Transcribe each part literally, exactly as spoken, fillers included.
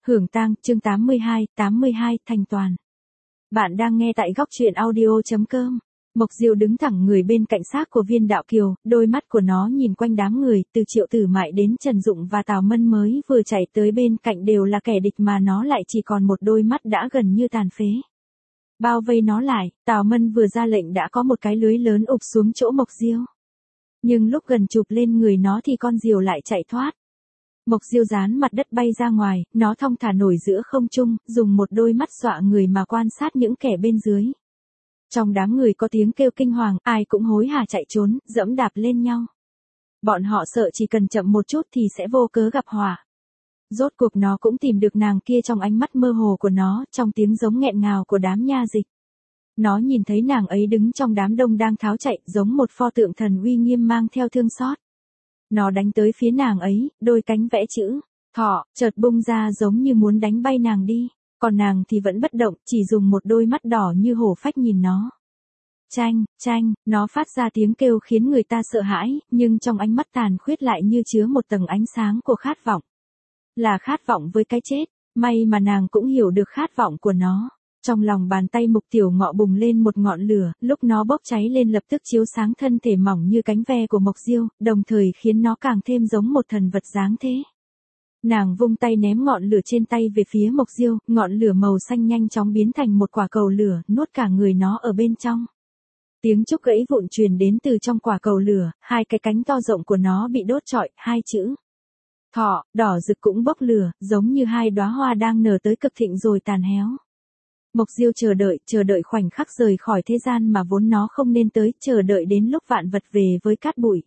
Hưởng tang, chương tám mươi hai, tám mươi hai, thành toàn. Bạn đang nghe tại góc truyện audio chấm com. Mộc Diêu đứng thẳng người bên cạnh xác của Viên Đạo Kiều, đôi mắt của nó nhìn quanh đám người, từ Triệu Tử Mại đến Trần Dụng và Tào Mân mới vừa chạy tới bên cạnh đều là kẻ địch mà nó lại chỉ còn một đôi mắt đã gần như tàn phế. Bao vây nó lại, Tào Mân vừa ra lệnh đã có một cái lưới lớn ụp xuống chỗ Mộc Diêu. Nhưng lúc gần chụp lên người nó thì con diều lại chạy thoát. Mộc Diêu dán mặt đất bay ra ngoài, nó thong thả nổi giữa không trung, dùng một đôi mắt dọa người mà quan sát những kẻ bên dưới. Trong đám người có tiếng kêu kinh hoàng, ai cũng hối hả chạy trốn, dẫm đạp lên nhau. Bọn họ sợ chỉ cần chậm một chút thì sẽ vô cớ gặp họa. Rốt cuộc nó cũng tìm được nàng kia trong ánh mắt mơ hồ của nó, trong tiếng giống nghẹn ngào của đám nha dịch. Nó nhìn thấy nàng ấy đứng trong đám đông đang tháo chạy, giống một pho tượng thần uy nghiêm mang theo thương xót. Nó đánh tới phía nàng ấy, đôi cánh vẽ chữ thọ, chợt bung ra giống như muốn đánh bay nàng đi, còn nàng thì vẫn bất động, chỉ dùng một đôi mắt đỏ như hổ phách nhìn nó. Chanh, chanh, nó phát ra tiếng kêu khiến người ta sợ hãi, nhưng trong ánh mắt tàn khuyết lại như chứa một tầng ánh sáng của khát vọng. Là khát vọng với cái chết, may mà nàng cũng hiểu được khát vọng của nó. Trong lòng bàn tay Mục Tiểu Ngọ bùng lên một ngọn lửa, lúc nó bốc cháy lên lập tức chiếu sáng thân thể mỏng như cánh ve của Mộc Diêu, đồng thời khiến nó càng thêm giống một thần vật dáng thế. Nàng vung tay ném ngọn lửa trên tay về phía Mộc Diêu, ngọn lửa màu xanh nhanh chóng biến thành một quả cầu lửa, nuốt cả người nó ở bên trong. Tiếng trúc gãy vụn truyền đến từ trong quả cầu lửa, hai cái cánh to rộng của nó bị đốt trọi, hai chữ thọ, đỏ rực cũng bốc lửa, giống như hai đóa hoa đang nở tới cực thịnh rồi tàn héo. Mộc Diêu chờ đợi, chờ đợi khoảnh khắc rời khỏi thế gian mà vốn nó không nên tới, chờ đợi đến lúc vạn vật về với cát bụi.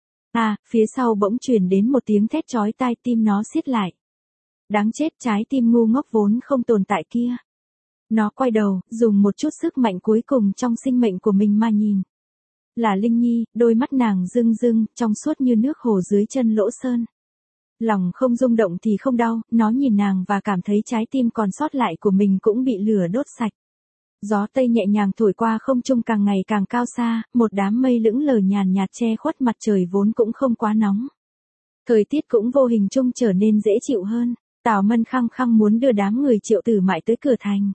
À, phía sau bỗng truyền đến một tiếng thét chói tai, tim nó siết lại. Đáng chết, trái tim ngu ngốc vốn không tồn tại kia. Nó quay đầu, dùng một chút sức mạnh cuối cùng trong sinh mệnh của mình mà nhìn. Là Linh Nhi, đôi mắt nàng rưng rưng, trong suốt như nước hồ dưới chân Lỗ Sơn. Lòng không rung động thì không đau, nó nhìn nàng và cảm thấy trái tim còn sót lại của mình cũng bị lửa đốt sạch. Gió Tây nhẹ nhàng thổi qua không trung càng ngày càng cao xa, một đám mây lững lờ nhàn nhạt che khuất mặt trời vốn cũng không quá nóng. Thời tiết cũng vô hình chung trở nên dễ chịu hơn, Tào Mân khăng khăng muốn đưa đám người Triệu Tử Mại tới cửa thành.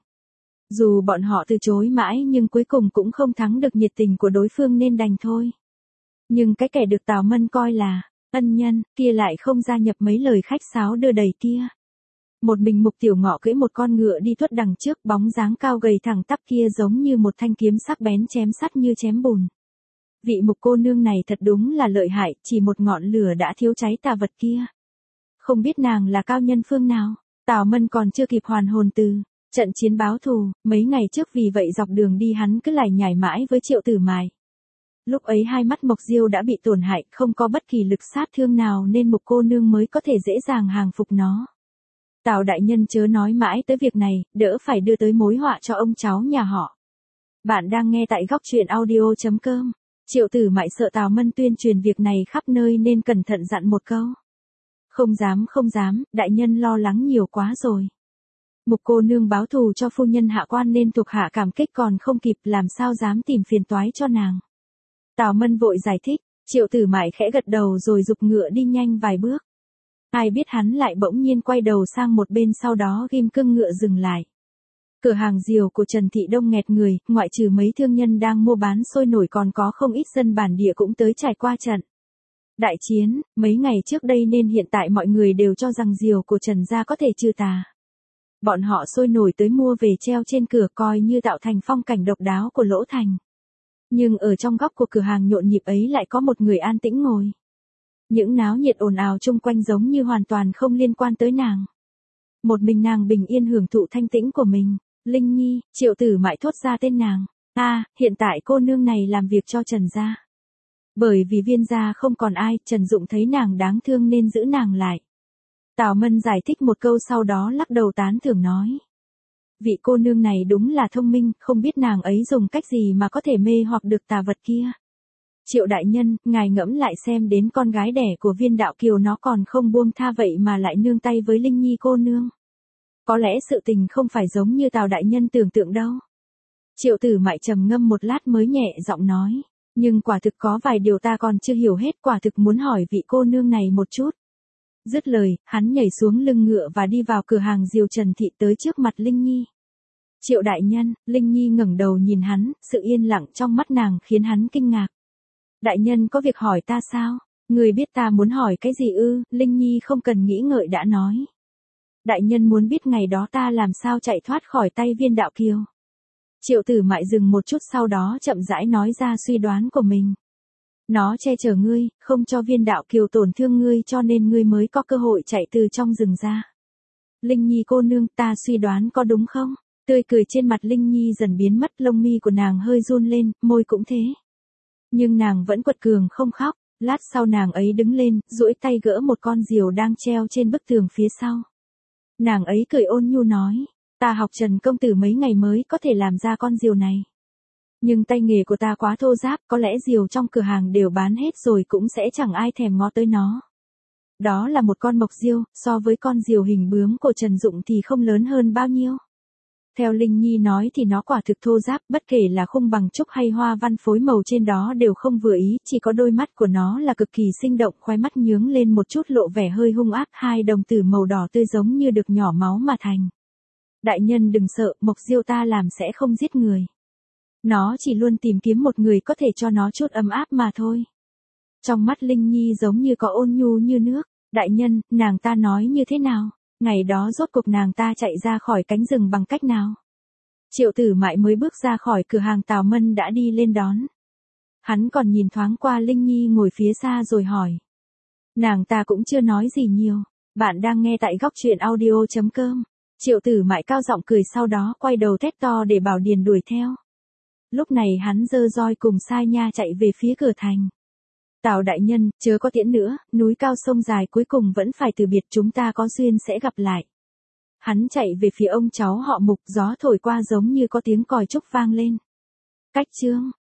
Dù bọn họ từ chối mãi nhưng cuối cùng cũng không thắng được nhiệt tình của đối phương nên đành thôi. Nhưng cái kẻ được Tào Mân coi là ân nhân, kia lại không gia nhập mấy lời khách sáo đưa đẩy kia. Một mình Mục Tiểu Ngọ cưỡi một con ngựa đi tuốt đằng trước, bóng dáng cao gầy thẳng tắp kia giống như một thanh kiếm sắc bén chém sắt như chém bùn. Vị Mục cô nương này thật đúng là lợi hại, chỉ một ngọn lửa đã thiêu cháy tà vật kia. Không biết nàng là cao nhân phương nào, Tào Mân còn chưa kịp hoàn hồn từ trận chiến báo thù, mấy ngày trước vì vậy dọc đường đi hắn cứ lải nhải mãi với Triệu Tử Mại. Lúc ấy hai mắt Mộc Diêu đã bị tổn hại, không có bất kỳ lực sát thương nào nên Mục cô nương mới có thể dễ dàng hàng phục nó. Tào đại nhân chớ nói mãi tới việc này, đỡ phải đưa tới mối họa cho ông cháu nhà họ. Bạn đang nghe tại góc truyện audio chấm com. Triệu Tử Mại sợ Tào Mân tuyên truyền việc này khắp nơi nên cẩn thận dặn một câu. Không dám không dám, đại nhân lo lắng nhiều quá rồi. Mục cô nương báo thù cho phu nhân hạ quan nên thuộc hạ cảm kích còn không kịp, làm sao dám tìm phiền toái cho nàng. Tào Mân vội giải thích, Triệu Tử Mại khẽ gật đầu rồi giục ngựa đi nhanh vài bước. Ai biết hắn lại bỗng nhiên quay đầu sang một bên, sau đó ghim cương ngựa dừng lại. Cửa hàng diều của Trần Thị đông nghẹt người, ngoại trừ mấy thương nhân đang mua bán sôi nổi còn có không ít dân bản địa cũng tới trải qua trận đại chiến mấy ngày trước đây nên hiện tại mọi người đều cho rằng diều của Trần gia có thể trừ tà. Bọn họ sôi nổi tới mua về treo trên cửa coi như tạo thành phong cảnh độc đáo của Lỗ Thành. Nhưng ở trong góc của cửa hàng nhộn nhịp ấy lại có một người an tĩnh ngồi. Những náo nhiệt ồn ào chung quanh giống như hoàn toàn không liên quan tới nàng. Một mình nàng bình yên hưởng thụ thanh tĩnh của mình. Linh Nhi, Triệu Tử Mại thốt ra tên nàng. A, à, hiện tại cô nương này làm việc cho Trần gia. Bởi vì Viên gia không còn ai, Trần Dụng thấy nàng đáng thương nên giữ nàng lại. Tào Mân giải thích một câu sau đó lắc đầu tán thưởng nói. Vị cô nương này đúng là thông minh, không biết nàng ấy dùng cách gì mà có thể mê hoặc được tà vật kia. Triệu đại nhân, ngài ngẫm lại xem, đến con gái đẻ của Viên Đạo Kiều nó còn không buông tha vậy mà lại nương tay với Linh Nhi cô nương. Có lẽ sự tình không phải giống như Tào đại nhân tưởng tượng đâu. Triệu Tử Mại trầm ngâm một lát mới nhẹ giọng nói, nhưng quả thực có vài điều ta còn chưa hiểu hết, quả thực muốn hỏi vị cô nương này một chút. Dứt lời, hắn nhảy xuống lưng ngựa và đi vào cửa hàng diều Trần Thị tới trước mặt Linh Nhi. Triệu đại nhân, Linh Nhi ngẩng đầu nhìn hắn, sự yên lặng trong mắt nàng khiến hắn kinh ngạc. Đại nhân có việc hỏi ta sao? Người biết ta muốn hỏi cái gì ư? Linh Nhi không cần nghĩ ngợi đã nói. Đại nhân muốn biết ngày đó ta làm sao chạy thoát khỏi tay Viên Đạo Kiều. Triệu Tử Mại dừng một chút sau đó chậm rãi nói ra suy đoán của mình. Nó che chở ngươi, không cho Viên Đạo Kiều tổn thương ngươi cho nên ngươi mới có cơ hội chạy từ trong rừng ra. Linh Nhi cô nương, ta suy đoán có đúng không? Tươi cười trên mặt Linh Nhi dần biến mất, lông mi của nàng hơi run lên, môi cũng thế. Nhưng nàng vẫn quật cường không khóc, lát sau nàng ấy đứng lên, duỗi tay gỡ một con diều đang treo trên bức tường phía sau. Nàng ấy cười ôn nhu nói, ta học Trần công tử mấy ngày mới có thể làm ra con diều này. Nhưng tay nghề của ta quá thô ráp, có lẽ diều trong cửa hàng đều bán hết rồi cũng sẽ chẳng ai thèm ngó tới nó. Đó là một con mộc diêu, so với con diều hình bướm của Trần Dụng thì không lớn hơn bao nhiêu. Theo Linh Nhi nói thì nó quả thực thô ráp, bất kể là khung bằng trúc hay hoa văn phối màu trên đó đều không vừa ý, chỉ có đôi mắt của nó là cực kỳ sinh động, khóe mắt nhướng lên một chút lộ vẻ hơi hung ác, hai đồng tử màu đỏ tươi giống như được nhỏ máu mà thành. Đại nhân đừng sợ, mộc diêu ta làm sẽ không giết người. Nó chỉ luôn tìm kiếm một người có thể cho nó chút ấm áp mà thôi. Trong mắt Linh Nhi giống như có ôn nhu như nước. Đại nhân, nàng ta nói như thế nào? Ngày đó rốt cuộc nàng ta chạy ra khỏi cánh rừng bằng cách nào? Triệu Tử Mại mới bước ra khỏi cửa hàng Tào Mân đã đi lên đón. Hắn còn nhìn thoáng qua Linh Nhi ngồi phía xa rồi hỏi. Nàng ta cũng chưa nói gì nhiều. Bạn đang nghe tại góc truyện audio chấm com. Triệu Tử Mại cao giọng cười sau đó quay đầu thét to để Bảo Điền đuổi theo. Lúc này hắn giơ roi cùng Sai Nha chạy về phía cửa thành. Tào đại nhân, chớ có tiễn nữa, núi cao sông dài cuối cùng vẫn phải từ biệt, chúng ta có duyên sẽ gặp lại. Hắn chạy về phía ông cháu họ Mục, gió thổi qua giống như có tiếng còi trúc vang lên. Cách chương